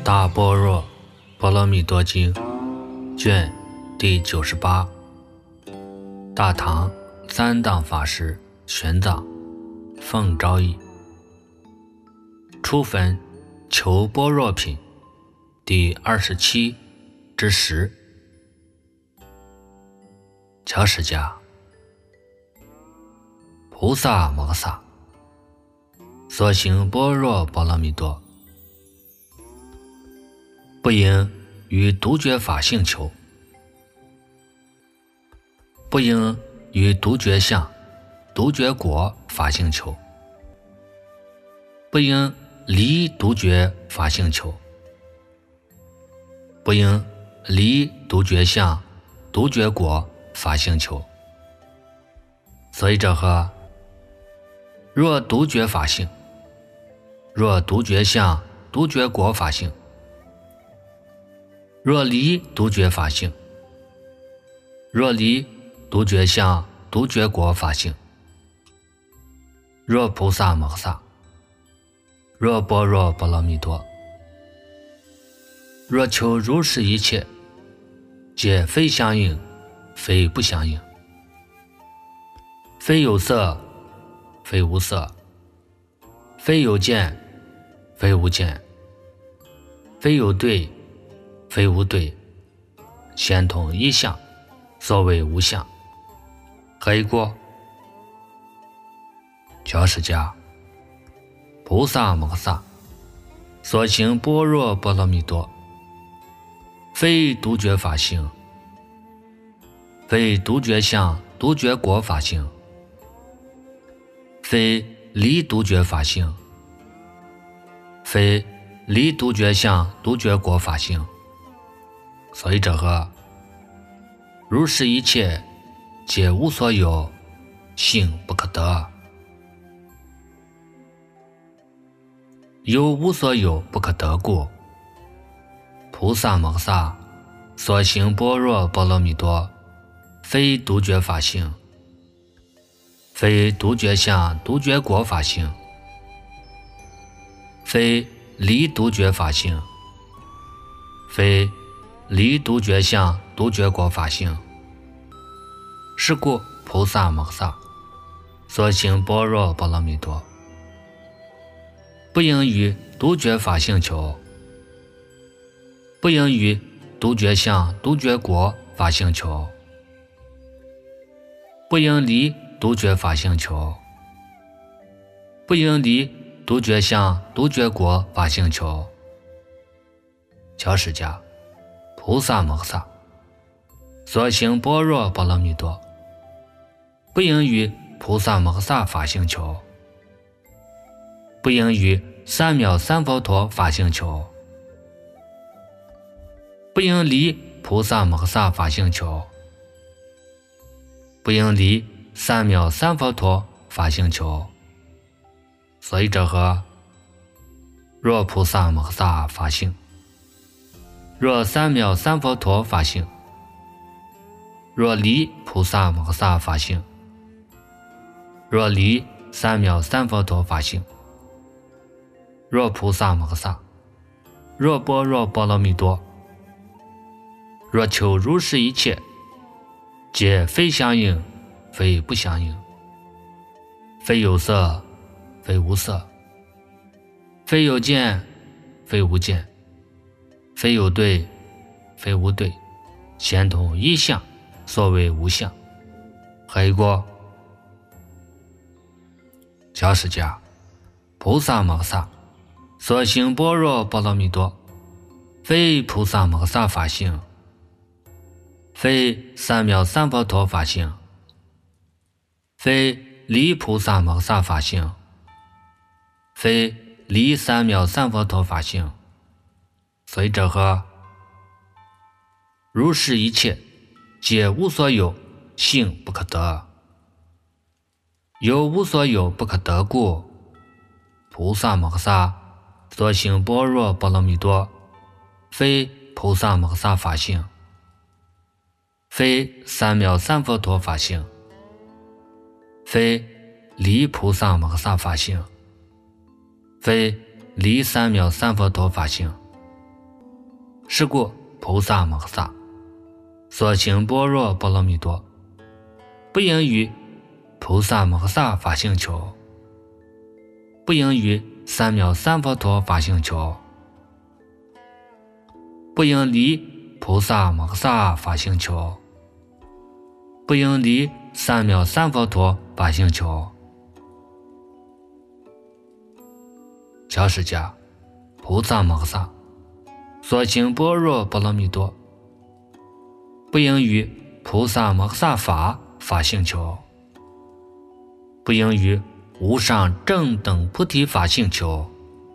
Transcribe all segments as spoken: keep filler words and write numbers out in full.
大般若波罗蜜多经卷第九十八，大唐三藏法师玄奘奉诏译，初分求般若品第二十七之十。乔释迦，菩萨摩诃萨所行般若波罗蜜多，不应于独觉法性求，不应于独觉相、独觉果法性求，不应离独觉法性求，不应离独觉相、独觉果法性求。所以者何？若独觉法性，若独觉相、独觉果法性，若离独觉法性，若离独觉相、独觉果法性，若菩萨摩诃萨，若般若波罗蜜多，若求如是一切，皆非相应，非不相应，非有色，非无色，非有见，非无见，非有对，非无对，先同一相，所谓无相。何以故？乔释迦，菩萨摩诃萨所行般若波罗蜜多，非独觉法性，非独觉相、独觉果法性，非离独觉法性，非离独觉相、独觉果法性。所以者何？如是一切，皆无所有，性不可得。有无所有不可得故，菩萨摩诃萨所行般若波罗蜜多，非独觉法性，非独觉相、独觉果法性，非离独觉法性，非离独觉相、独觉果法性。是故菩萨摩诃萨所行般若波罗蜜多，不应于独觉法性求，不应于独觉相、独觉果法性求，不应离独觉法性求，不应离独觉相、独觉果法性求。乔释迦，菩萨摩诃萨所行般若波罗蜜多，不应于菩萨摩诃萨法性求，不应于三藐三佛陀法性求，不应离菩萨摩诃萨法性求，不应离三藐三佛陀法性求。所以者何？若菩萨摩诃萨法性，若三藐三佛陀法性，若离菩萨摩诃萨法性，若离三藐三佛陀法性，若菩萨摩诃萨，若般若波罗蜜多，若求如是一切，皆非相应，非不相应，非有色，非无色，非有见，非无见，非有对，非无对，先同一相，所谓无相。何以故？乔释迦，菩萨摩诃萨所行般若波罗蜜多，非菩萨摩诃萨法性，非三藐三佛陀法性，非离菩萨摩诃萨法性，非离三藐三佛陀法性。所以者何？如是一切，皆无所有，性不可得。有无所有不可得故，菩萨摩诃萨所行般若波罗蜜多，非菩萨摩诃萨法性，非三藐三佛陀法性，非离菩萨摩诃萨法性，非离三藐三佛陀法性。 是故菩萨摩诃萨所行般若波罗蜜多，不应于菩萨摩诃萨法性求，不应于三藐三佛陀法性求，不应离菩萨摩诃萨法性求，不应离三藐三佛陀法性求。小释迦菩萨摩诃萨所行般若波罗蜜多，不应于菩萨摩诃萨法法性求，不应于无上正等菩提法性求，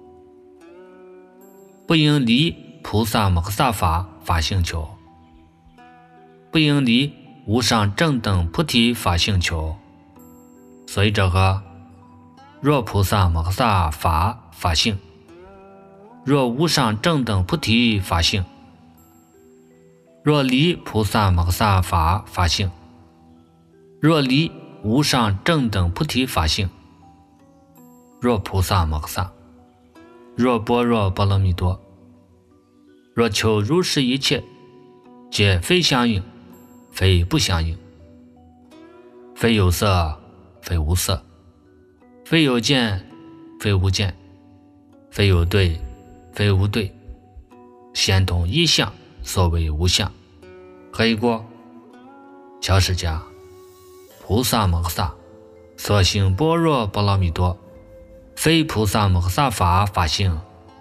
不应离菩萨摩诃萨法法性求，不应离无上正等菩提法性求。所以者何？若菩萨摩诃萨法法性，若无上正等菩提法性，若离菩萨摩诃萨法法性，若离无上正等菩提法性，若菩萨摩诃萨，若般若波罗蜜多，若求如是一切，皆非相应，非不相应，非有色，非无色，非有见，非无见，非有对，非无对，先同一相，所谓无相。何以故？小释迦菩萨摩诃萨所行般若波罗蜜多，非菩萨摩诃萨法法性，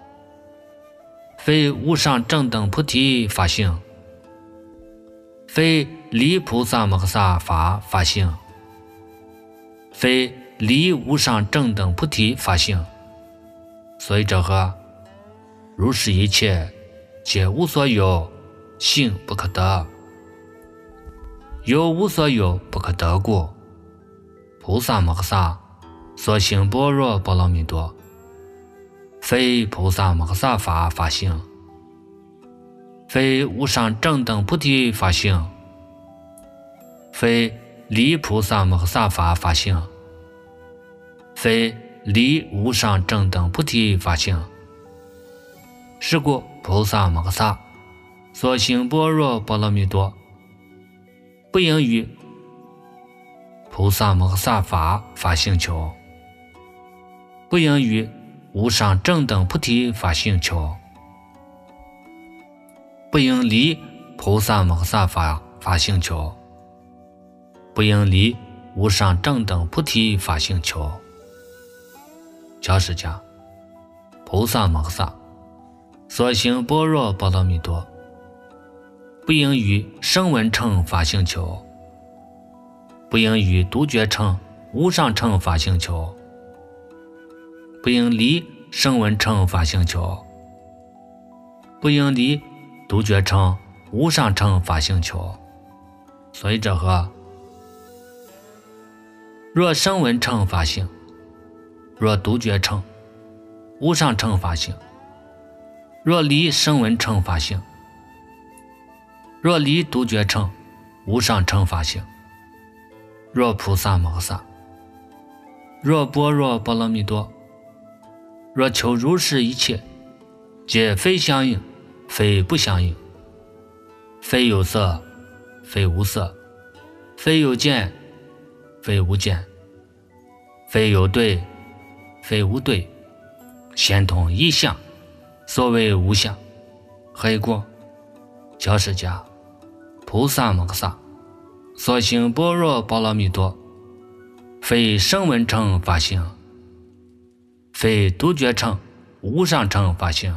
非无上正等菩提法性，非离菩萨摩诃萨法法性，非离无上正等菩提法性。所以者何？如是一切，皆无所有，性不可得。有无所有不可得故，菩萨摩诃萨所行般若波罗蜜多，非菩萨摩诃萨法法性，非无上正等菩提法性，非离菩萨摩诃萨法法性，非离无上正等菩提法性。是故菩萨摩诃萨所行般若波罗蜜多，不应于菩萨摩诃萨法法性求，不应于无上正等菩提法性求，不应离菩萨摩诃萨法法性求，不应离无上正等菩提法性求。小释迦菩萨摩诃萨所行般若波罗蜜多，不应于声闻乘法性求，不应于独觉乘无上乘法性求，不应离声闻乘法性求，不应离独觉乘无上乘法性求。所以者何？若声闻乘法性，若独觉乘无上乘法性，若离声闻乘法性，若离独觉乘无上乘法性，若菩萨摩诃萨，若般若波罗蜜多，若求如是一切，皆非相应，非不相应，非有色，非无色，非有见，非无见，非有对，非无对，先同一相，所谓无相。何以故？小释迦菩萨摩诃萨所行般若波罗蜜多，非声闻乘法性，非独觉乘无上乘法性，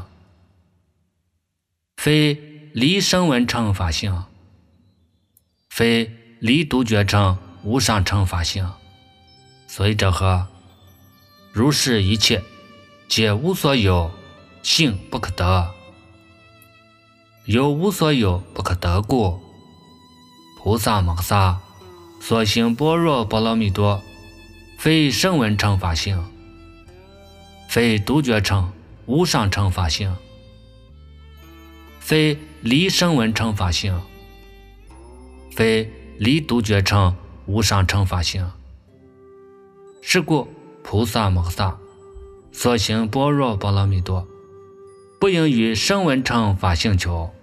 非离声闻乘法性，非离独觉乘无上乘法性。所以者何？如是一切，皆无所有，性不可得。有无所有不可得故，菩萨摩诃萨所行般若波罗蜜多，非声闻乘法性，非独觉乘无上乘法性，非离声闻乘法性，非离独觉乘无上乘法性。是故菩萨摩诃萨所行般若波罗蜜多，不应于声闻乘法性求，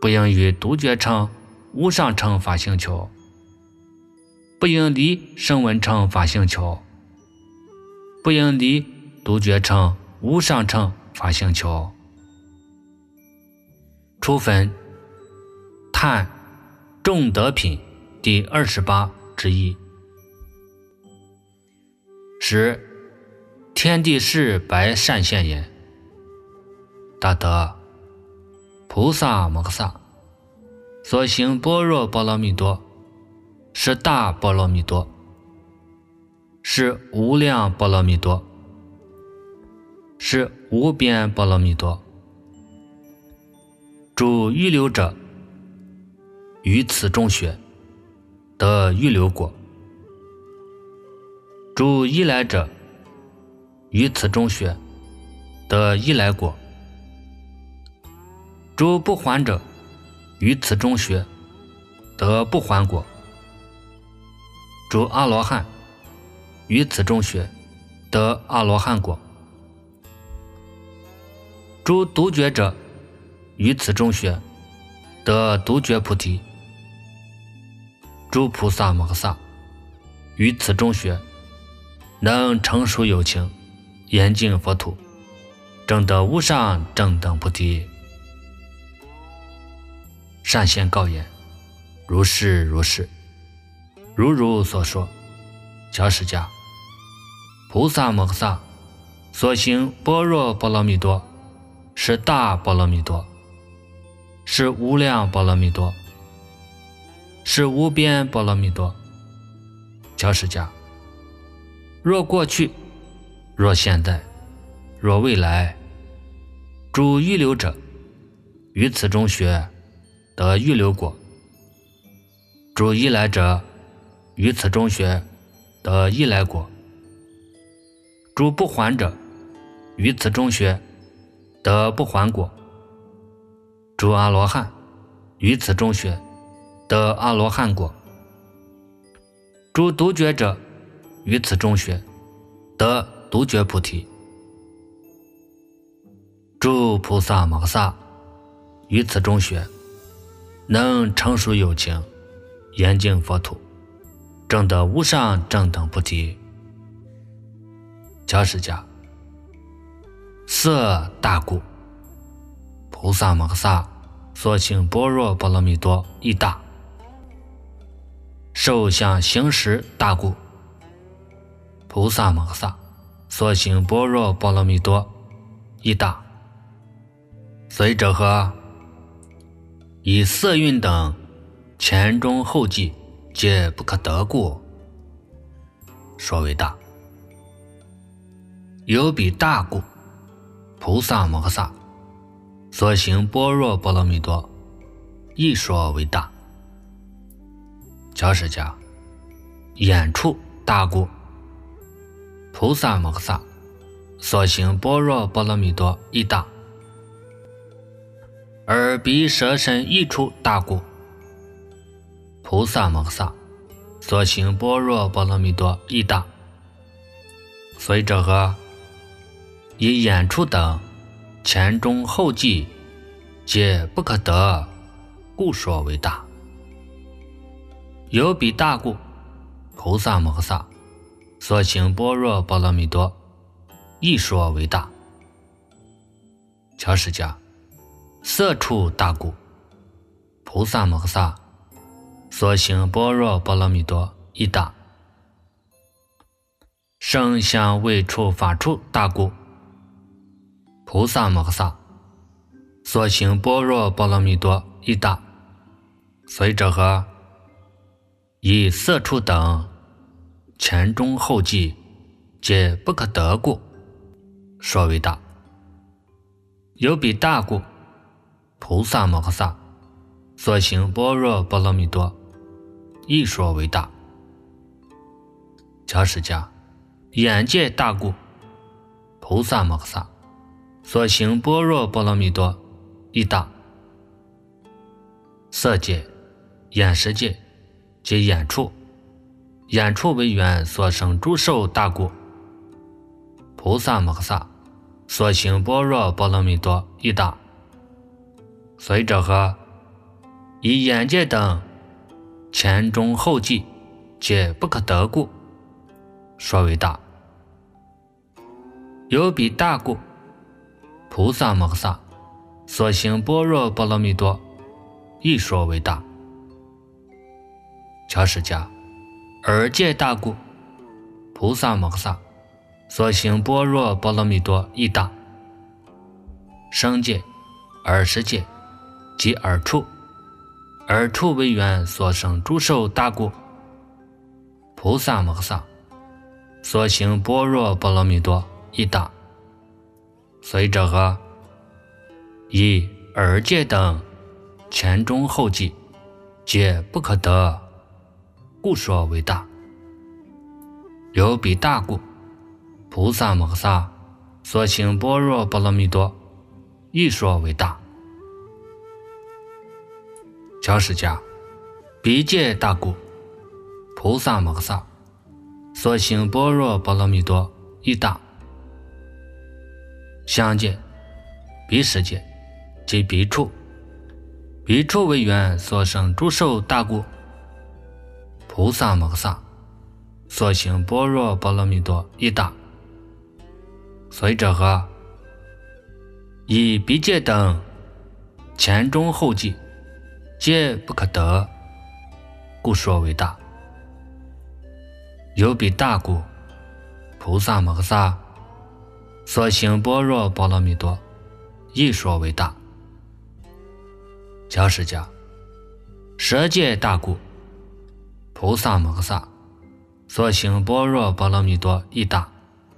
不应于独觉乘、无上乘法性求，不应离声闻乘法性求，不应离独觉乘、无上乘法性求。初分叹众德品第二十八之一。十天地是白善现言，大德菩萨摩诃萨所行般若波罗蜜多是大波罗蜜多，是无量波罗蜜多，是无边波罗蜜多。诸预流者于此中学得预流果，诸依来者于此中学得依来果，诸不还者于此中学得不还果，诸阿罗汉于此中学得阿罗汉果，诸独觉者于此中学得独觉菩提，诸菩萨摩诃萨于此中学能成熟有情，严净佛土，证得无上正等菩提。善现告言：如是如是，如如所说。乔释迦，菩萨摩诃萨所行般若波罗蜜多是大波罗蜜多，是无量波罗蜜多，是无边波罗蜜多。乔释迦，若过去，若现在，若未来，诸预流者于此中学得预流果，诸依来者于此中学得依来果，诸不还者于此中学得不还果，诸阿罗汉于此中学得阿罗汉果，诸独觉者于此中学得独觉菩提。诸菩萨摩诃萨于此中学能成熟有情，严净佛土，证得无上正等菩提。乔释迦，色大故，菩萨摩诃萨所行般若波罗蜜多亦大。受想行识大故，菩萨摩诃萨所行般若波罗蜜多亦大。随者何？以色蕴等前中后继皆不可得故，说为大。有彼大故，菩萨摩诃萨所行般若波罗蜜多亦说为大。乔释迦，眼处大故，菩萨摩诃萨所行般若波罗蜜多亦大。而彼舍身一处大故，菩萨摩诃萨所行般若波罗蜜多亦大。随者何？以眼处等前中后继皆不可得，故说为大。有彼大故，菩萨摩诃萨所行般若波罗蜜多亦说为大。乔释迦，色处大故，菩萨摩诃萨所行般若波罗蜜多亦大。声香味触法处大故，菩萨摩诃萨所行般若波罗蜜多亦大。随者何？以色处等前中后继皆不可得故，说为大。有彼大故，菩萨摩诃萨所行般若波罗蜜多亦说为大。乔释迦，眼界大故，菩萨摩诃萨所行般若波罗蜜多亦大。色界、眼识界及眼处，眼处为缘所生诸受大故，菩萨摩诃萨所行般若波罗蜜多亦大。随者何？ 以眼界等前中后继皆不可得故，说为大。有彼大故，菩萨摩诃萨所行般若波罗蜜多亦说为大。乔释迦二界大故，菩萨摩诃萨所行般若波罗蜜多亦大。生界、二十界及二处，二处为缘所生诸受大故，菩萨摩诃萨所行般若波罗蜜多亦大。随者何？以二界等前中后继皆不可得，故说为大。有彼大故，菩萨摩诃萨所行般若波罗蜜多亦说为大。乔释迦彼界大故，菩萨摩诃萨所行般若波罗蜜多亦大。相界、彼世界及彼处，彼处为缘所生诸受大故，菩萨摩诃萨所行般若波罗蜜多亦大。随者何？以彼界等前中后继皆不可得，故说为大。有彼大故，菩萨摩诃萨所行般若波罗蜜多亦说为大。乔释迦十界大故，菩萨摩诃萨所行般若波罗蜜多亦大。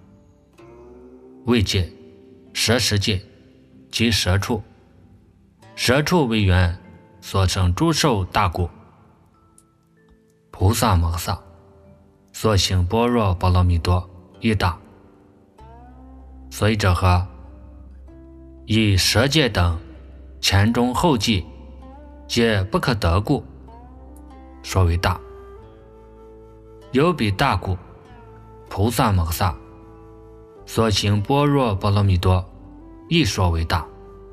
位界、十十界及十处，十处为缘所生诸受大故，菩萨摩诃萨所行般若波罗蜜多亦大。随者何？以十界等前中后继皆不可得故，说为大。有彼大故，菩萨摩诃萨所行般若波罗蜜多亦说为大。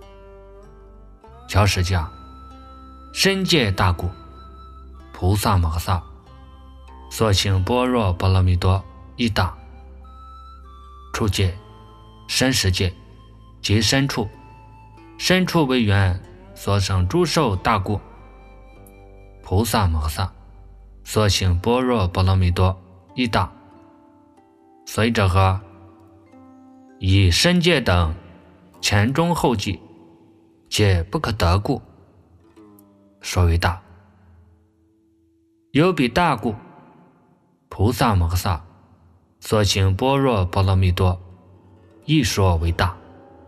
乔释迦身界大故，菩萨摩诃萨所行般若波罗蜜多亦大。处界、身实界及身处，身处为缘所生诸受大故，菩萨摩诃萨所行般若波罗蜜多亦大。随者何？以身界等前中后继皆不可得故，说为大。有彼大故，菩萨摩诃萨所行般若波罗蜜多亦说为大。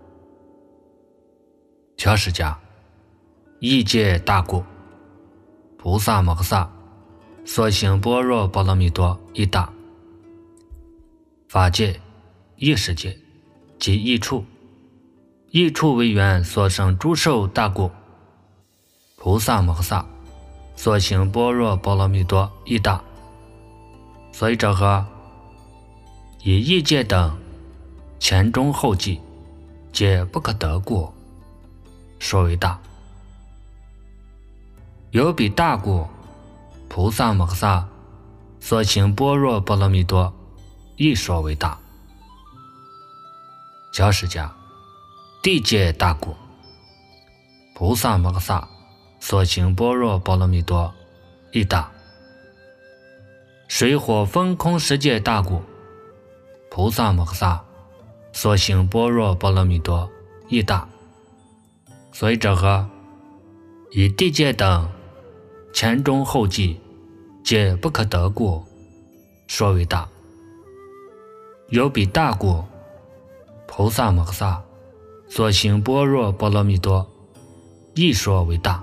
乔释迦异界大故，菩萨摩诃萨所行般若波罗蜜多亦大。法界、异世界及异处，异处为缘所生诸受大故，菩萨摩诃萨所行般若波罗蜜多亦大。随者何？以异界等前中后继皆不可得故，说为大。有彼大故，菩萨摩诃萨所行般若波罗蜜多亦说为大。乔释迦地界大故，菩萨摩诃萨所行般若波罗蜜多亦大。水火风空十界大故，菩萨摩诃萨所行般若波罗蜜多亦大。随者何？以地界等前中后继皆不可得故，说为大。有彼大故，菩萨摩诃萨所行般若波罗蜜多亦说为大。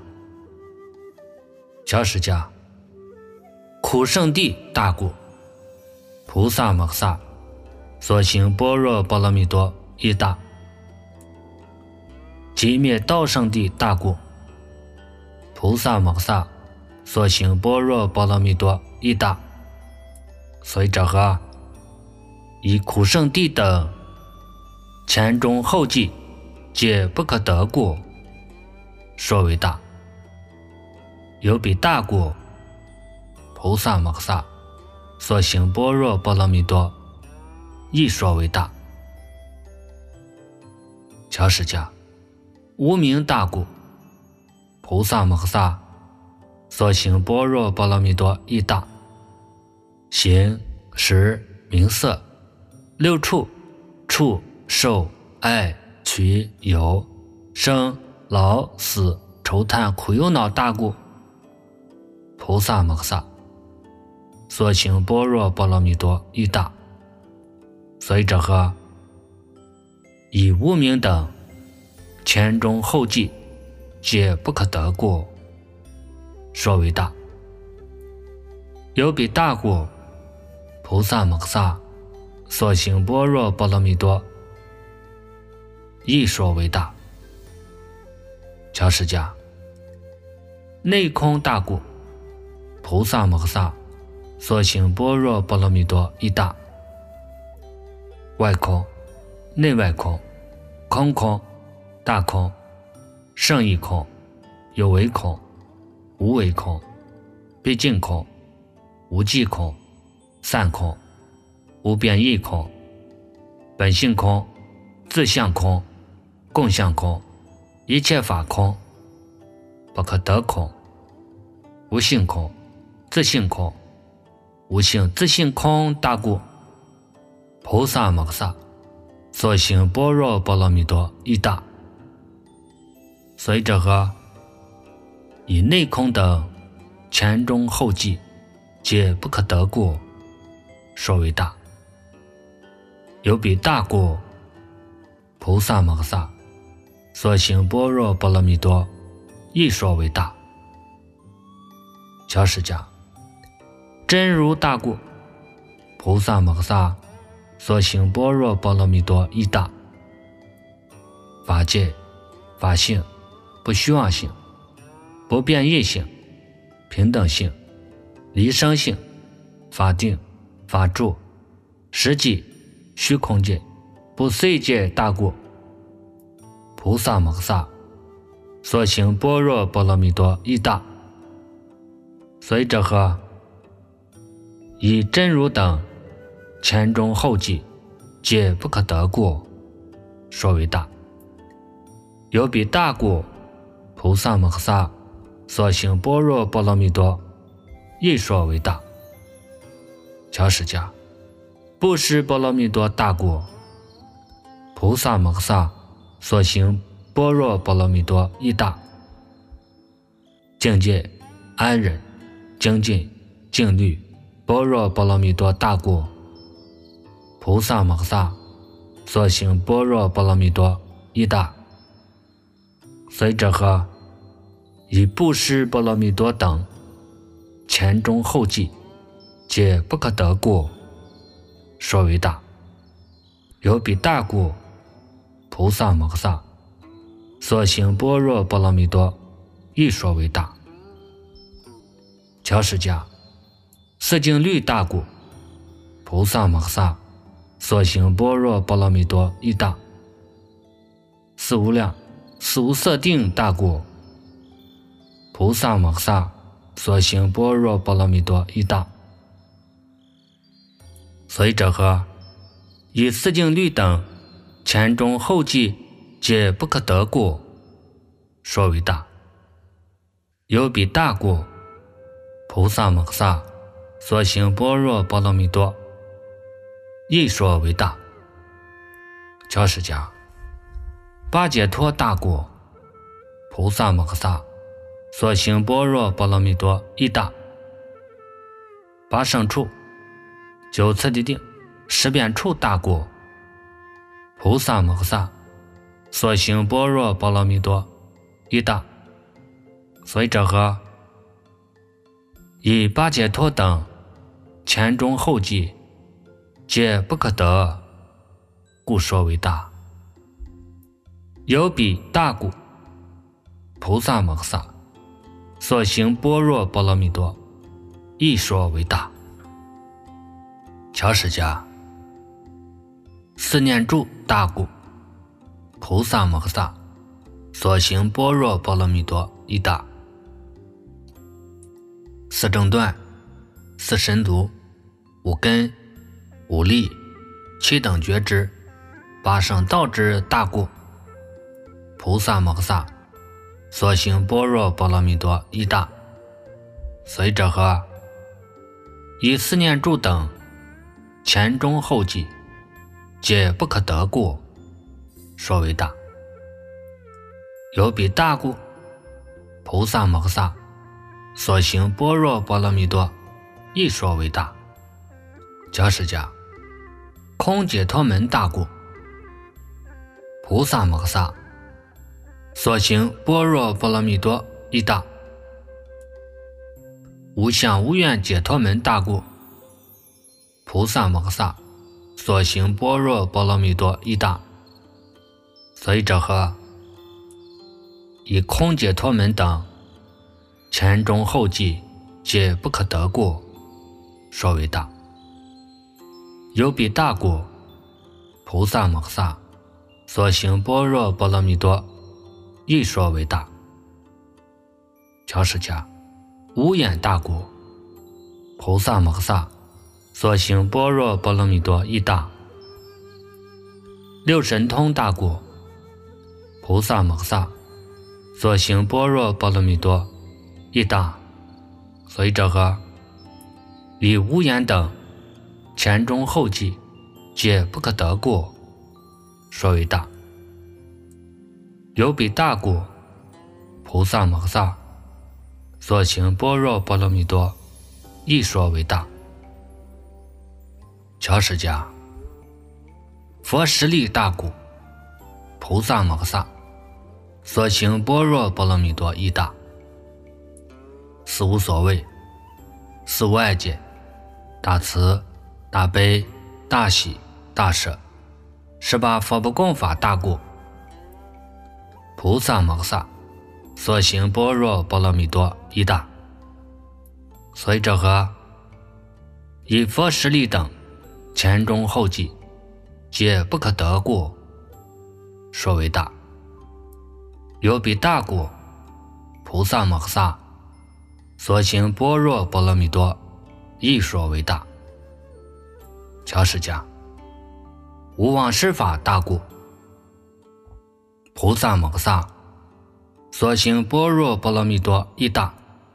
乔释迦苦圣地大故，菩萨摩诃萨所行般若波罗蜜多亦大。极灭道圣地大故，菩萨摩诃萨所行般若波罗蜜多亦大。随者何？以苦圣地等前中后继皆不可得故，说为大。 有比大过菩萨摩诃萨所行般若波罗蜜多亦说为大。乔释迦，无名大故，菩萨摩诃萨所行般若波罗蜜多亦大。形、识、名色、六处、触、受、爱、取、有、生、老、死、愁叹、苦忧恼大故，菩萨摩诃萨所行般若波罗蜜多亦大。所以者何？以无明等前中后继皆不可得故，说为大。有比大故，菩萨摩诃萨所行般若波罗蜜多亦说为大。乔释迦，内空大故，菩萨摩诃萨所行般若波罗蜜多亦大。外空、内外空、空空、大空、胜义空、有为空、无为空、毕竟空、无记空、散空、无变异空、本性空、自相空、共相空、一切法空、不可得空、无性空、自性空、无性自性空大故，菩萨摩诃萨所行般若波罗蜜多亦大。所以者何？以内空等前中后继皆不可得故，说为大。有比大故，菩萨摩诃萨所行般若波罗蜜多亦说为大。乔释迦，真如大故，菩萨摩诃萨所行般若波罗蜜多亦大。法界、法性、不虚妄性、不变异性、平等性、离生性、法定、法住、实际、虚空界、不碎界大故，菩萨摩诃萨所行般若波罗蜜多亦大。所以者何？以真如等前中后继皆不可得故，说为大。有比大故，菩萨摩诃萨所行般若波罗蜜多亦说为大。乔释迦，布施波罗蜜多大故，菩萨摩诃萨所行般若波罗蜜多亦大。境界、安忍、精进、静虑般若波罗蜜多大故，菩萨摩诃萨所行般若波罗蜜多亦大。所以者何？以布施波罗蜜多等前中后继皆不可得故，说为大。有比大故，菩萨摩诃萨所行般若波罗蜜多亦说为大。乔释迦，四境律大故，菩萨摩诃萨所行般若波罗蜜多亦大。四无量、四无色定大故，菩萨摩诃萨所行般若波罗蜜多亦大。所以者何？以四境律等前中后继皆不可得故，说为大。有比大故，菩萨摩诃萨所行般若波罗蜜多亦说为大。乔释迦，八解脱大故，菩萨摩诃萨所行般若波罗蜜多亦大。八胜处、九次第定、十遍处大故，菩萨摩诃萨所行般若波罗蜜多亦大。所以者何？以八解脱等前中后继皆不可得，故说为大。有比大故，菩萨摩诃萨所行般若波罗蜜多亦说为大。乔释迦，四念住大故，菩萨摩诃萨所行般若波罗蜜多亦大。 四正断、四神足、五根、五力、七等觉支、八圣道之大故，菩萨摩诃萨所行般若波罗蜜多一大，随者何？以四念住等前中后继皆不可得故，说为大。有彼大故，菩萨摩诃萨所行般若波罗蜜多亦说为大。假使讲空解脱门大故，菩萨摩诃萨所行般若波罗蜜多亦大。无相无愿解脱门大故，菩萨摩诃萨所行般若波罗蜜多亦大。所以者何？以空解脱门等前中后继皆不可得故，说为大。有彼大故，菩萨摩诃萨所行般若波罗蜜多亦说为大。假使讲无眼大故，菩萨摩诃萨所行般若波罗蜜多亦大。六神通大故，菩萨摩诃萨所行般若波罗蜜多亦大。所以者何？以无眼等前中后继皆不可得故，说为大。有彼大故，菩萨摩诃萨所行般若波罗蜜多亦说为大。假使讲佛实力大故，菩萨摩诃萨所行般若波罗蜜多亦大。四无所谓，四无碍解，大慈、大悲、大喜、大舍，十八佛不共法大故，菩萨摩诃萨所行般若波罗蜜多亦大。所以者何？以佛实力等前中后继皆不可得故，说为大。有彼大故，菩萨摩诃萨所行般若波罗蜜多亦说为大。假使讲无忘失法大故，菩萨摩诃萨所行般若波罗蜜多亦大。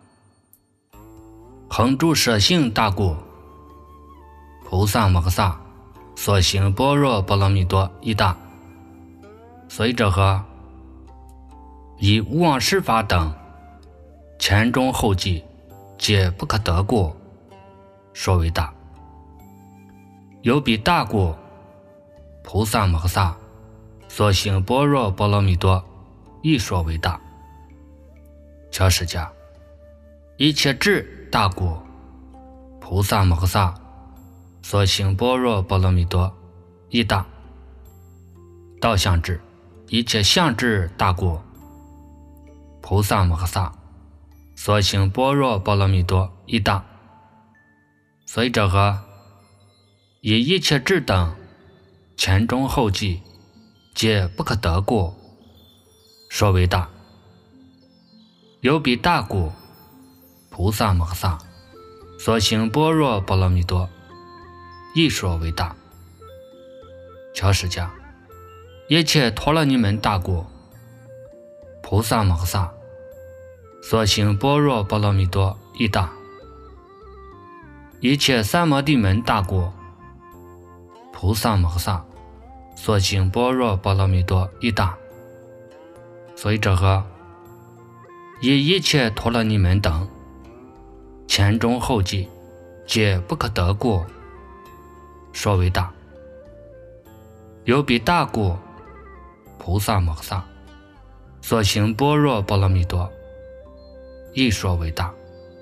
恒住舍性大故，菩萨摩诃萨所行般若波罗蜜多亦大。所以者何？以无忘失法等前中后继皆不可得故，说为大。有彼大故，菩萨摩诃萨所行般若波罗蜜多亦说为大。假使讲一切智大故，菩萨摩诃萨所行般若波罗蜜多亦大。道相智、一切相智大故，菩萨摩诃萨所行般若波罗蜜多亦大。所以者何？以一切智等前中后继皆不可得故，说为大。有彼大故，菩萨摩诃萨所行般若波罗蜜多亦说为大。假使讲一切陀罗尼门大故，菩萨摩诃萨所行般若波罗蜜多亦大。一切三摩地门大故，菩萨摩诃萨所行般若波罗蜜多亦大。所以者何？以一切陀罗尼门等前中后继皆不可得故，说为大。有彼大故，菩萨摩诃萨所行般若波罗蜜多亦说为大。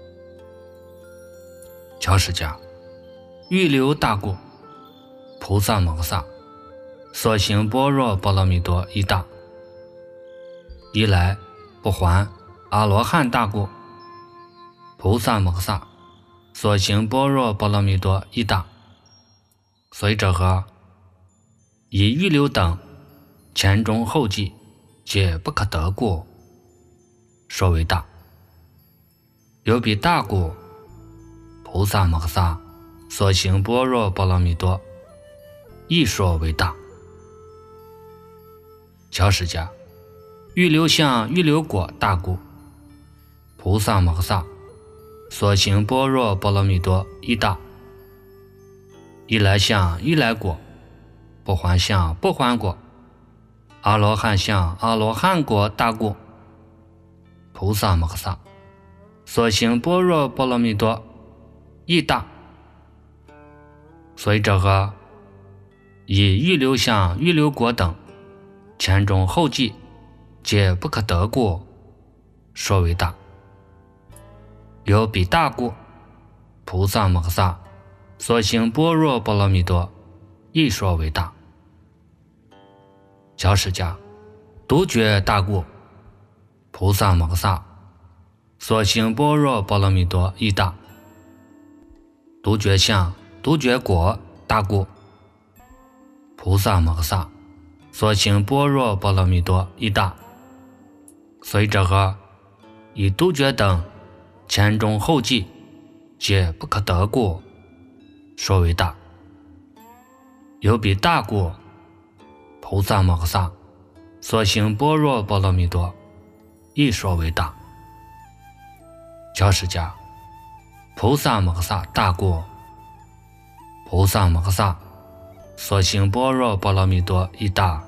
假使讲预流大故，菩萨摩诃萨所行般若波罗蜜多亦大。一来不还阿罗汉大故，菩萨摩诃萨所行般若波罗蜜多亦大。所以者何？以预流等前中后继皆不可得故，说为大。有彼大故， 菩萨摩诃萨所行般若波罗蜜多，亦说为大。小释迦，欲流相欲流果大故，菩萨摩诃萨所行般若波罗蜜多亦大。一来相一来果，不还相不还果，阿罗汉相阿罗汉果大故，菩萨摩诃萨所行般若波罗蜜多亦大。所以这个以欲流相欲流果等前中后继皆不可得故，说为大。有彼大故，菩萨摩诃萨所行般若波罗蜜多亦说为大。小释迦，独觉大故，菩萨摩诃萨所行般若波罗蜜多亦大。独觉相独觉果大故，菩萨摩诃萨所行般若波罗蜜多亦大。所以这个以独觉等前中后继皆不可得故，说为大。有彼大故，菩萨摩诃萨所行般若波罗蜜多亦说为大。小释迦，菩萨摩诃萨大故，菩萨摩诃萨所行般若波罗蜜多亦大。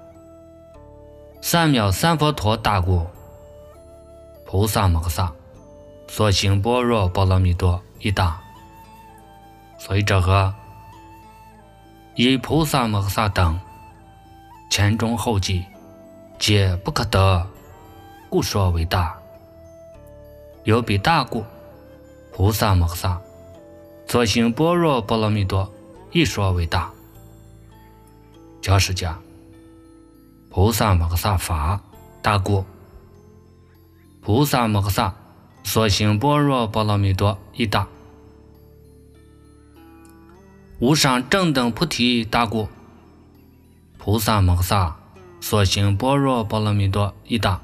三藐三佛陀大故，菩萨摩诃萨所行般若波罗蜜多亦大。所以这个以菩萨摩诃萨等前中后继皆不可得，故说为大。有彼大故，菩萨摩诃萨所行般若波罗蜜多亦说为大。小释迦，菩萨摩诃萨法大故，菩萨摩诃萨所行般若波罗蜜多亦大。无上正等菩提大故，菩萨摩诃萨所行般若波罗蜜多亦大。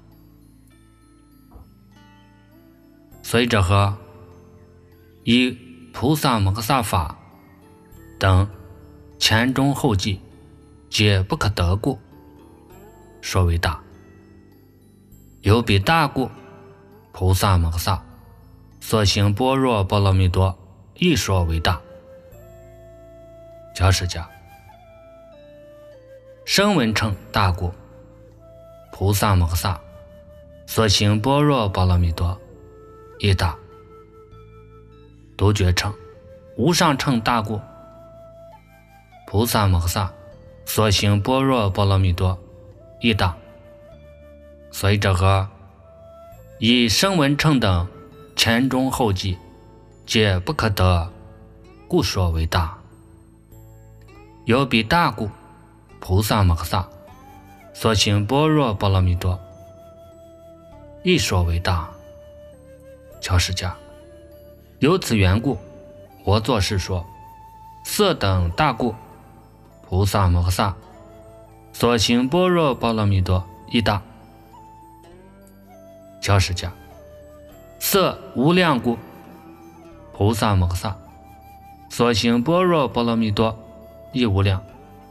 所以这和以菩萨摩诃萨法等前中后继皆不可得故，说为大。有彼大故，菩萨摩诃萨所行般若波罗蜜多亦说为大。小释迦，声闻乘大故，菩萨摩诃萨所行般若波罗蜜多亦大。独觉乘无上乘大故，菩萨摩诃萨所行般若波罗蜜多亦大。所以这个以声闻乘等前中后继皆不可得，故说为大。有彼大故，菩萨摩诃萨所行般若波罗蜜多亦说为大。小释迦，由此缘故，我作是说，色等大故，菩萨摩诃萨所行般若波罗蜜多亦大。小释迦，色无量故，菩萨摩诃萨所行般若波罗蜜多亦无量。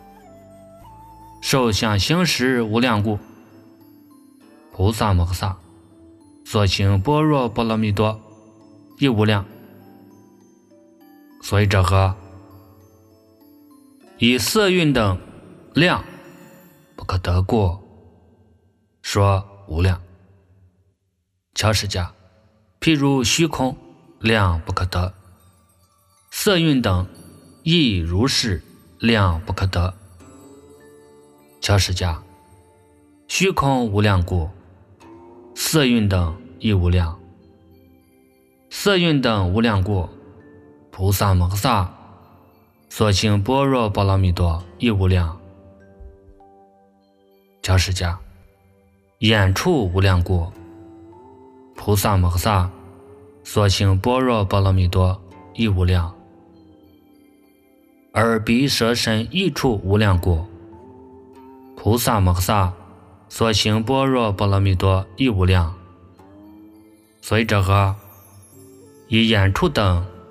受想行识无量故，菩萨摩诃萨所行般若波罗蜜多亦无量。所以这和以色蕴等量不可得故，说无量。小释迦，譬如虚空量不可得，色蕴等亦如是量不可得。小释迦，虚空无量故，色蕴等亦无量。色蕴等无量故，菩萨摩诃萨所行般若波罗蜜多亦无量。小释迦，眼处无量故，菩萨摩诃萨所行般若波罗蜜多亦无量。耳鼻舌身意处无量故，菩萨摩诃萨所行般若波罗蜜多亦无量。所以这个以眼处等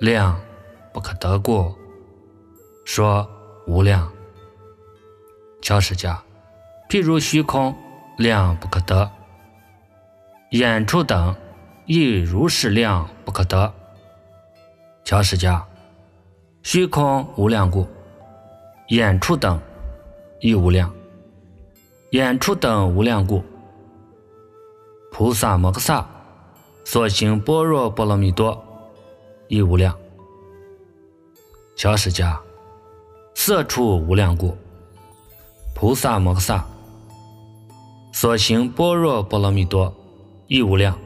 量不可得故，说无量。乔释迦，譬如虚空，量不可得，眼处等亦如是量不可得。乔释迦，虚空无量故，眼处等亦无量，眼处等无量故，菩萨摩诃萨所行般若波罗蜜多亦无量。乔释迦，色处无量故，菩萨摩诃萨所行般若波罗蜜多亦无量。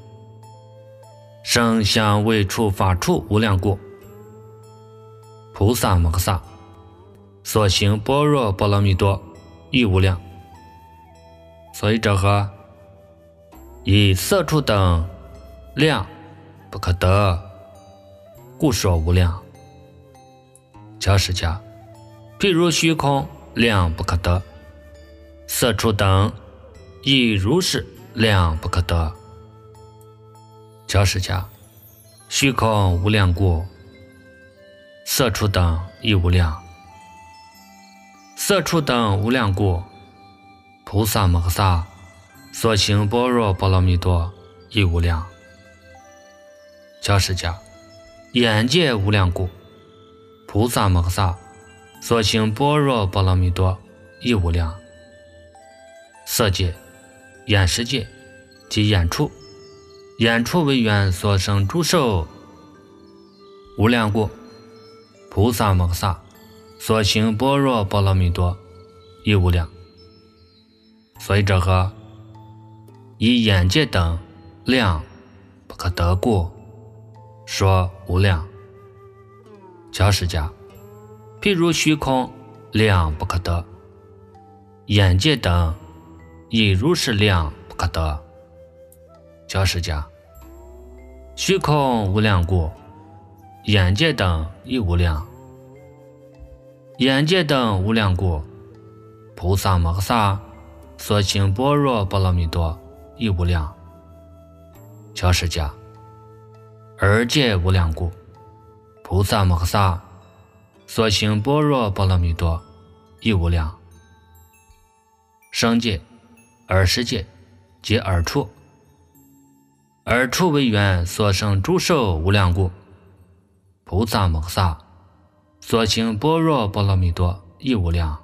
声香味触法处无量故，菩萨摩诃萨所行般若波罗蜜多亦无量。所以者何？以色处等量不可得，故说无量。乔释迦，譬如虚空，量不可得，色处等亦如是量不可得。乔释迦，虚空无量故，色处等亦无量，色处等无量故，菩萨摩诃萨所行般若波罗蜜多亦无量。乔释迦，眼界无量故，菩萨摩诃萨所行般若波罗蜜多亦无量。色界、眼识界及眼处，眼处为缘所生诸受无量故，菩萨摩诃萨所行般若波罗蜜多亦无量。所以者何？以眼界等量不可得故，说无量。乔释迦，譬如虚空，量不可得，眼界等亦如是量不可得。乔释迦，虚空无量故，眼界等亦无量，眼界等无量故，菩萨摩诃萨所行般若波罗蜜多亦无量。乔释迦，耳界无量故，菩萨摩诃萨所行般若波罗蜜多亦无量。声界、耳识界及耳处，耳处为缘所生诸受无量故，菩萨摩诃萨所行般若波罗蜜多亦无量。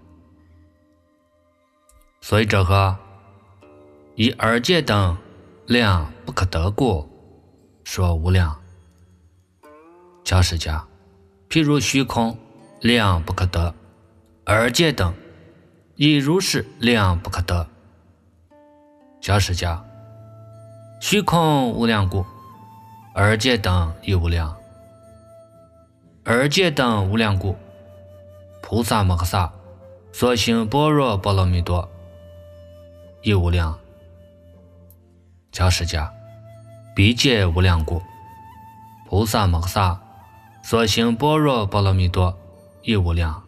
所以者何？以耳界等量不可得故，说无量。乔释迦，譬如虚空，量不可得，耳界等亦如是量不可得。乔释迦，虚空无量故，耳界等亦无量，耳界等无量故，菩萨摩诃萨所行般若波罗蜜多亦无量。乔释迦，鼻界无量故，菩萨摩诃萨所行般若波罗蜜多亦无量。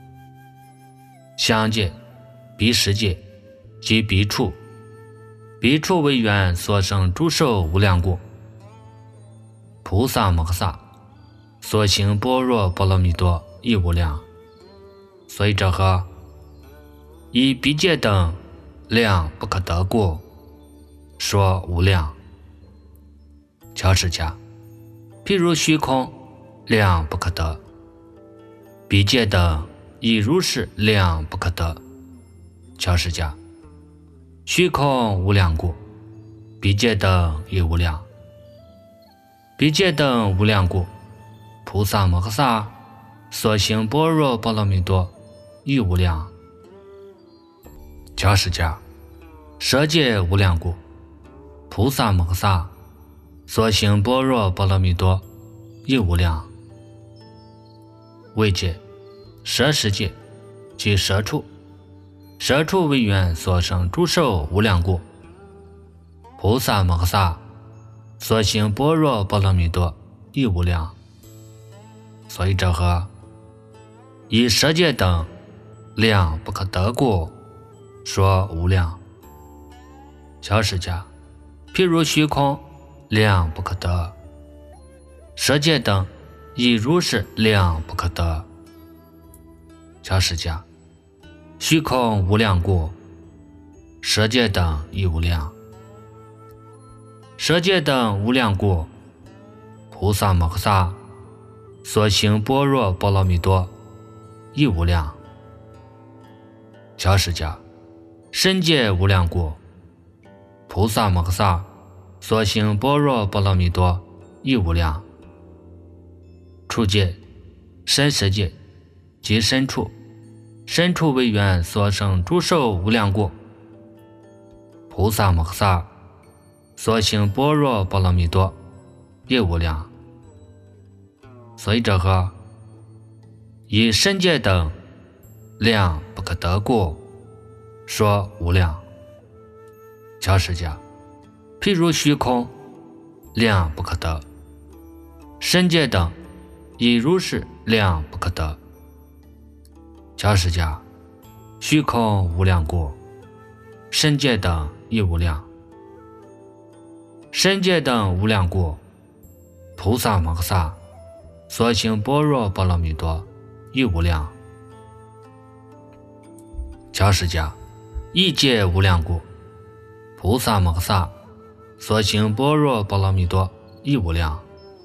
香界、鼻识界及鼻处，鼻处为缘所生诸受无量故，菩萨摩诃萨所行般若波罗蜜多亦无量。所以者何？以鼻界等量不可得故，说无量。乔释迦，譬如虚空，量不可得，鼻界等亦如是量不可得。乔释迦，虚空无量故，鼻界等亦无量，鼻界等无量故，菩萨摩诃萨所行般若波罗蜜多亦无量。乔释迦，舌界无量故，菩萨摩诃萨所行般若波罗蜜多亦无量。味界、舌识界及舌处，舌处为缘所生诸受无量故，菩萨摩诃萨所行般若波罗蜜多亦无量。所以者何？以舌界等量不可得故，说无量。乔释迦，譬如虚空，量不可得，舌界等亦如是，量不可得。教释迦：虚空无量故，舍界等亦无量。舍界等无量故，菩萨摩诃萨所行般若波罗蜜多亦无量。教释迦：身界无量故，菩萨摩诃萨所行般若波罗蜜多亦无量。处界、身识界及身处，身处为缘所生诸受无量故，菩萨摩诃萨所行般若波罗蜜多亦无量。所以者何？以身界等量不可得故，说无量。教释迦：譬如虚空，量不可得；身界等亦如是，量不可得。教释迦：虚空无量故，身界等亦无量。身界等无量故，菩萨摩诃萨所行般若波罗蜜多亦无量。教释迦：意界无量故，菩萨摩诃萨所行般若波罗蜜多亦无量。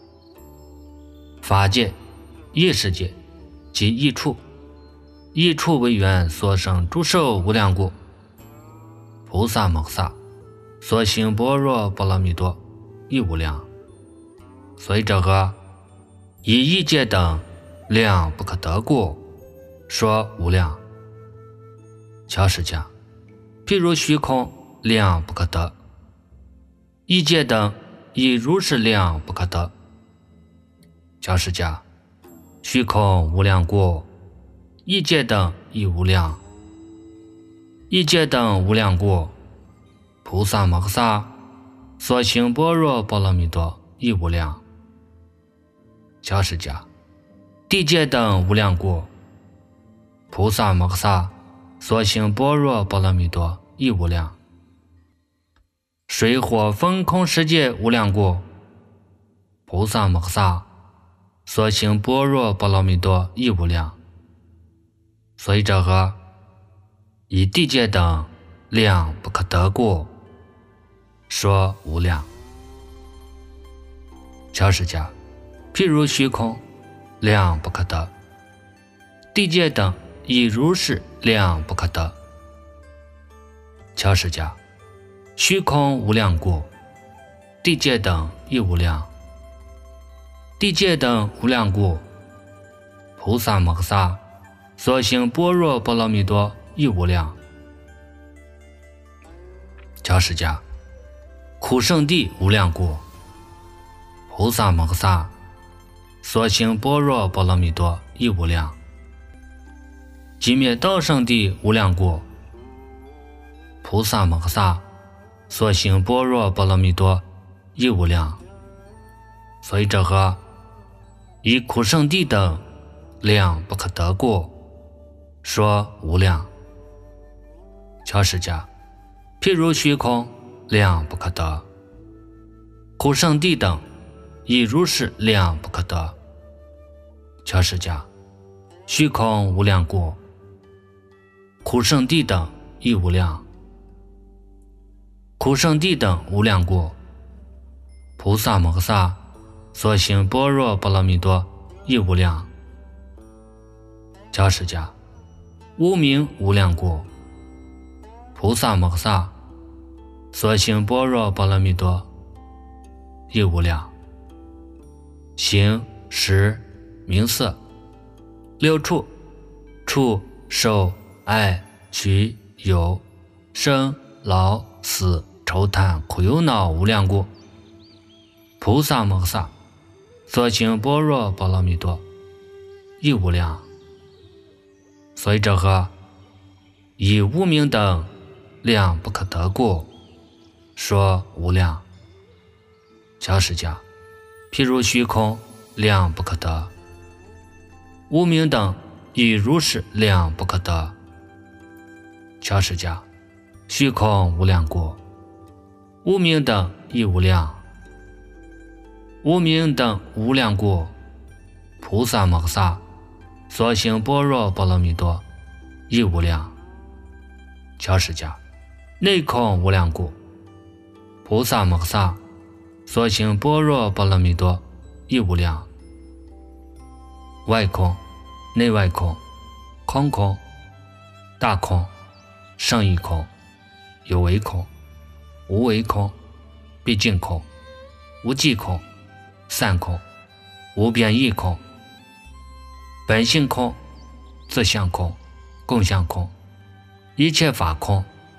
法界、意识界及意处，意处为缘所生诸受无量故，菩萨摩诃萨所行般若波罗蜜多亦无量。所以者何？以意界等量不可得故，说无量。教释迦：譬如虚空，量不可得；意界等亦如是，量不可得。教释迦：虚空无量故，意界等亦无量。意界等无量故，菩萨摩诃萨所行般若波罗蜜多亦无量。教释迦：地界等无量故，菩萨摩诃萨所行般若波罗蜜多亦无量。水火风空世界无量故，菩萨摩诃萨所行般若波罗蜜多亦无量。所以者何？以地界等量不可得故，说无量。教释迦：譬如虚空，量不可得；地界等亦如是，量不可得。教释迦：虚空无量故，地界等亦无量。地界等无量故，菩萨摩诃萨所行般若波罗蜜多亦无量。教释迦：苦圣地无量故，菩萨摩诃萨所行般若波罗蜜多亦无量。寂灭道圣地无量故，菩萨摩诃萨所行般若波罗蜜多亦无量。所以者何？以苦圣地等量不可得故，说无量。教释迦：譬如虚空，量不可得；苦圣地等亦如是，量不可得。教释迦：虚空无量故，苦圣地等亦无量。苦圣地等无量故，菩萨摩诃萨所行般若波罗蜜多亦无量。教释迦：无明无量故，菩萨摩诃萨所行般若波罗蜜多亦无量。形、识、名色六处，触、受、爱、取、有、生、老、死、愁叹、苦忧恼无量故，菩萨摩诃萨所行般若波罗蜜多亦无量。所以者何？以无明等量不可得故，说无量。教释迦：譬如虚空，量不可得；无明等亦如是，量不可得。教释迦：虚空无量故，无明等亦无量。无明等无量故， 菩萨摩诃萨所行般若波罗蜜多亦无量。乔释迦内空无量故，菩萨摩诃萨所行般若波罗蜜多亦无量。外空、内外空、空空、大空、胜义空、有为空、无为空、毕竟空、无际空、散空、无边义空、本性空、自相空、共相空、一切法空、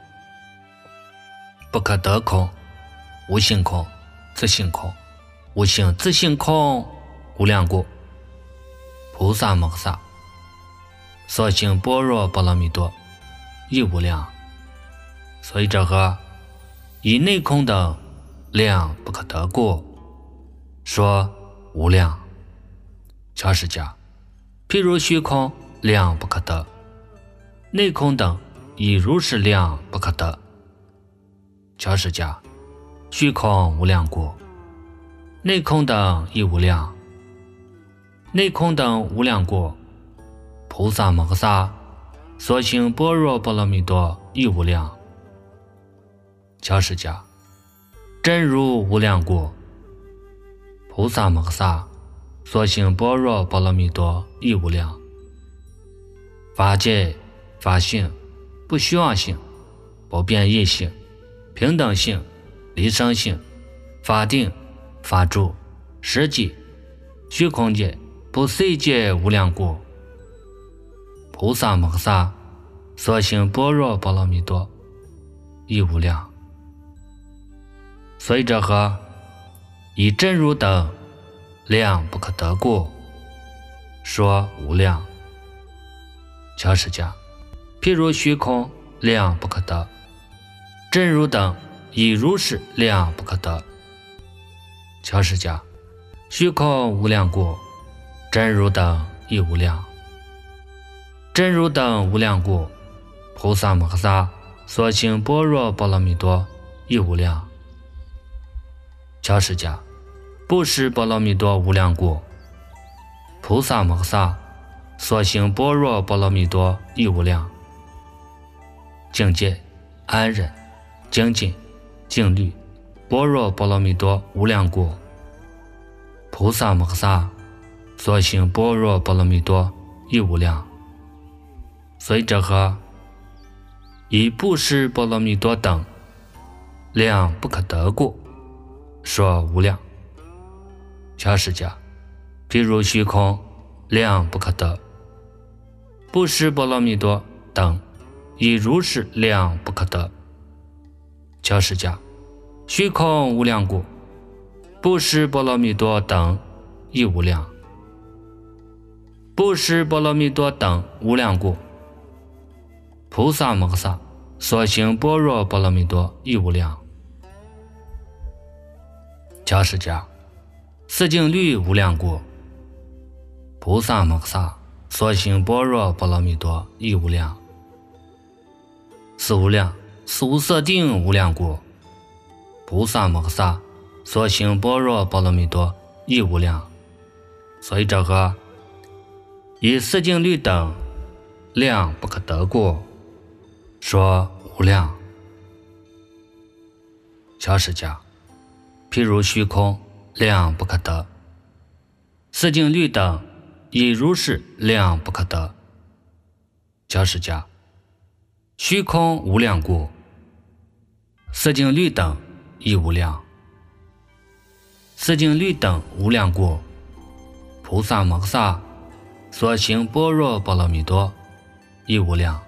不可得空、无性空、自性空、无性自性空无量故，菩萨摩诃萨所行般若波罗蜜多亦无量。所以者何？以内空等量不可得故，说无量。乔释迦譬如虚空量不可得，内空等以如是量不可得。乔释迦虚空无量故，内空等亦无量。内空等无量故，菩萨摩诃萨所行般若波罗蜜多亦无量。乔释迦真如无量故，菩萨摩诃萨所行般若波罗蜜多亦无量。法界、法性、不虚妄性、不变异性、平等性、离生性、法定、法住、实际、虚空界、不碎界无量故，菩萨摩诃萨所行般若波罗蜜多亦无量。所以者何？以真如等量不可得故，说无量。乔释迦譬如虚空量不可得，真如等以如是量不可得。乔释迦虚空无量故，真如等亦无量。真如等无量故，菩萨摩诃萨所行般若波罗蜜多亦无量。乔释迦布施波罗蜜多无量故，菩萨摩诃萨所行般若波罗蜜多亦无量。境界、安忍、精进、静虑、般若波罗蜜多无量故，菩萨摩诃萨所行般若波罗蜜多亦无量。所以者何？以布施波罗蜜多等量不可得故，说无量。乔释迦譬如虚空量不可得，布施波罗蜜多等以如是量不可得。乔释迦虚空无量故，布施波罗蜜多等亦无量。布施波罗蜜多等无量故，菩萨摩诃萨所行般若波罗蜜多亦无量。乔释迦四境律无量故，菩萨摩诃萨所行般若波罗蜜多亦无量。四无量、四无色定无量故，菩萨摩诃萨所行般若波罗蜜多亦无量。所以者何？以四境律等量不可得故，说无量。乔释迦譬如虚空量不可得，四境律等以如是量不可得。乔释迦虚空无量故，四境律等亦无量。四境律等无量故，菩萨摩诃萨所行般若波罗蜜多亦无量。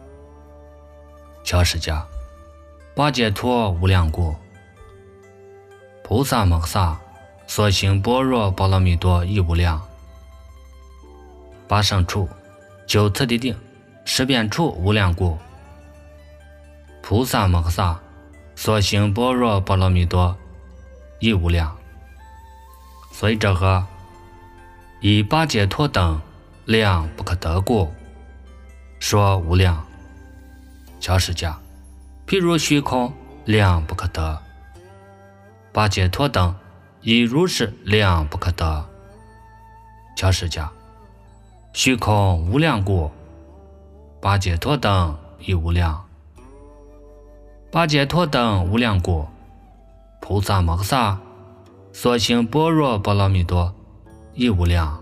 乔释迦八解脱无量故，菩萨摩诃萨所行般若波罗蜜多亦无量。八胜处、九次第定、十遍处无量故，菩萨摩诃萨所行般若波罗蜜多亦无量。所以者何？以八解脱等量不可得故，说无量。乔释迦譬如虚空量不可得，八解脱等以如是量不可得。 教释迦，虚空无量故，八解脱等亦无量。八解脱等无量故，菩萨摩诃萨所行般若波罗蜜多亦无量。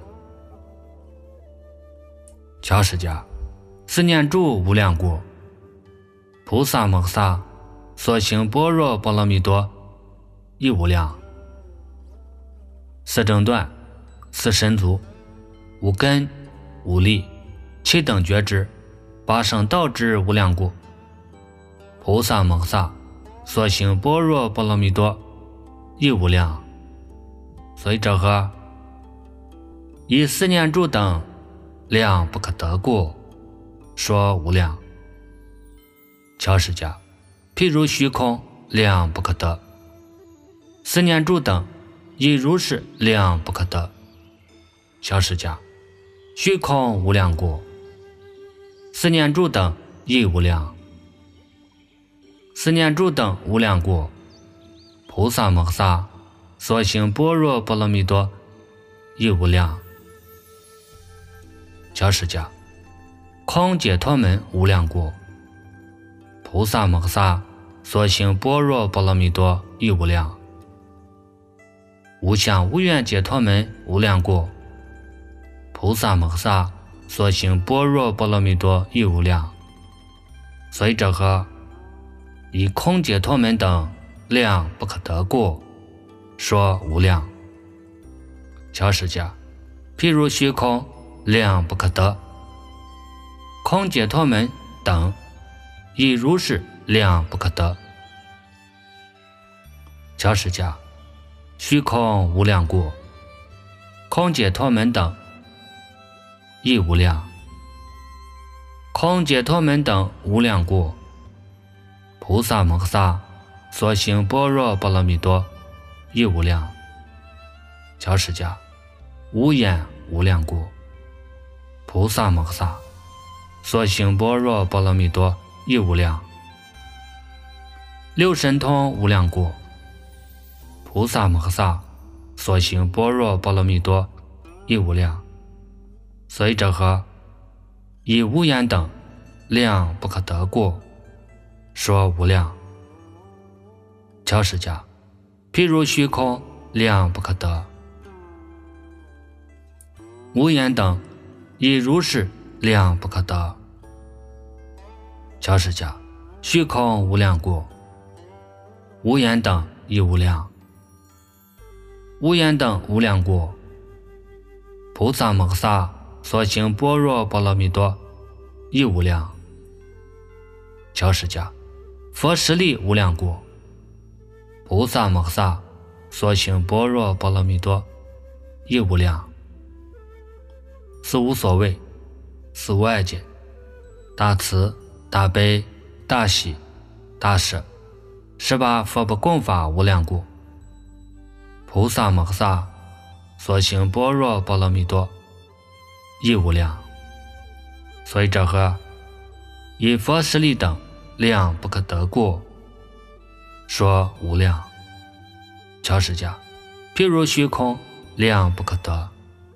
教释迦，四念住无量故，菩萨摩诃萨所行般若波罗蜜多亦无量。四正断，四神足，无根无力，七等觉知，八圣道之无量故，菩萨摩诃萨所行般若波罗蜜多亦无量。所以者何？以四念住等量不可得故，说无量。教释迦，譬如虚空量不可得，四念住等亦如是量不可得。教释迦，虚空无量故，四念住等亦无量。四念住等无量故，菩萨摩诃萨所行般若波罗蜜多亦无量。教释迦，空解脱门无量故，菩萨摩诃萨所行般若波罗蜜多亦无量。无相无愿解脱门无量故，菩萨摩诃萨所行般若波罗蜜多亦无量。所以者何？以空解脱门等量不可得故，说无量。教释迦，譬如虚空量不可得，空解脱门等亦如是量不可得。教释迦，虚空无量故，空解脱门等亦无量。空解脱门等无量故，菩萨摩诃萨所行般若波罗蜜多亦无量。教释迦，无眼无量故，菩萨摩诃萨所行般若波罗蜜多亦无量。六神通无量故，菩萨摩诃萨所行般若波罗蜜多亦无量。所以者何？以无眼等量不可得故，说无量。教释迦，譬如虚空量不可得，无眼等亦如是量不可得。教释迦，虚空无量故，无眼等亦无量。无眼等无量故，菩萨摩诃萨所行般若波罗蜜多亦无量。教释迦，佛实力无量故，菩萨摩诃萨所行般若波罗蜜多亦无量。四无所谓，四无碍解，大慈大悲大喜大舍，十八佛不共法无量故，菩萨摩诃萨所行般若波罗蜜多亦无量。所以者何？以佛实力等量不可得故，说无量。教释迦，譬如虚空量不可得，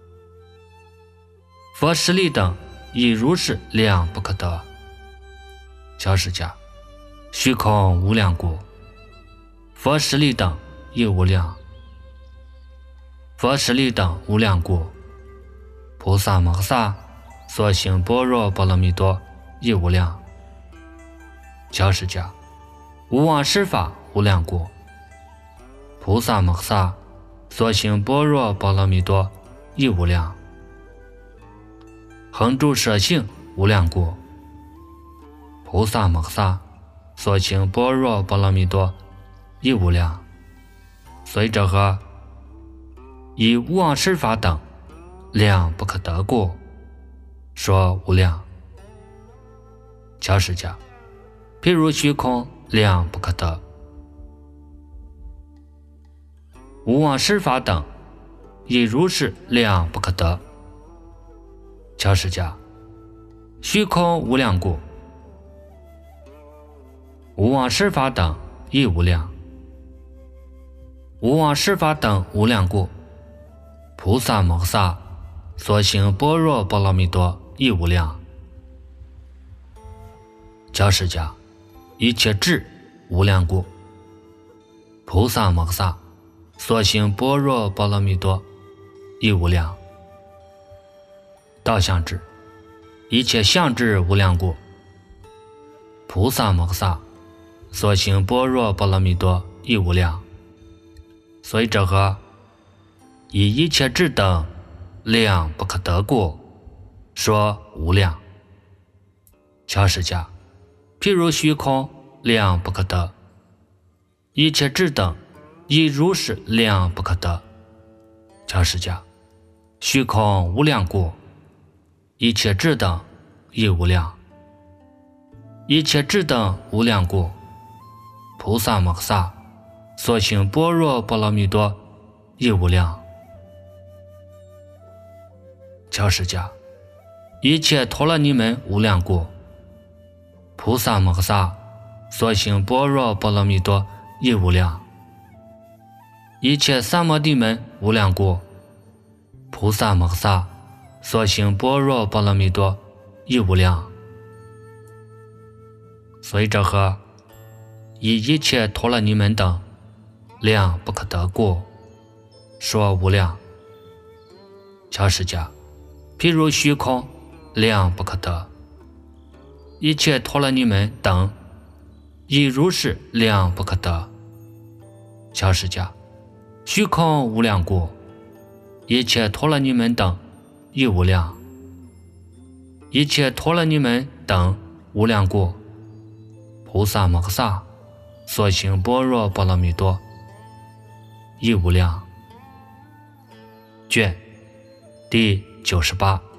佛实力等亦如是量不可得。教释迦，虚空无量故，佛实力等亦无量。佛实力等无量故，菩萨摩诃萨所行般若波罗蜜多亦无量。教释迦，无妄施法无量故，菩萨摩诃萨所行般若波罗蜜多亦无量。恒住舍性无量故，菩萨摩诃萨所行般若波罗蜜多亦无量。所以者何？以无妄施法等量不可得故，说无量。教释迦，譬如虚空量不可得，无妄施法等亦如是量不可得。教释迦，虚空无量故，无妄施法等亦无量。无妄施法等无量故，菩萨摩诃萨所行般若波罗蜜多亦无量。教释迦，一切智无量故，菩萨摩诃萨所行般若波罗蜜多亦无量。道相智，一切相智无量故，菩萨摩诃萨所行般若波罗蜜多亦无量。所以者何？以一切智等量不可得故，说无量。教释迦，譬如虚空量不可得，一切智等亦如是量不可得。教释迦，虚空无量故，一切智等亦无量。一切智等无量故，菩萨摩诃萨所行般若波罗蜜多亦无量。教释迦，一切陀罗尼门无量故，菩萨摩诃萨所行般若波罗蜜多亦无量。一切三摩地门无量故，菩萨摩诃萨所行般若波罗蜜多亦无量。所以者何？以一切陀罗尼门等量不可得故，说无量。教释迦，譬如虚空量不可得，一切陀罗尼门等亦如是量不可得。教释迦，虚空无量故，一切陀罗尼门等亦无量。一切陀罗尼门等无量故，菩萨摩诃萨所行般若波罗蜜多亦无量。卷第九十八。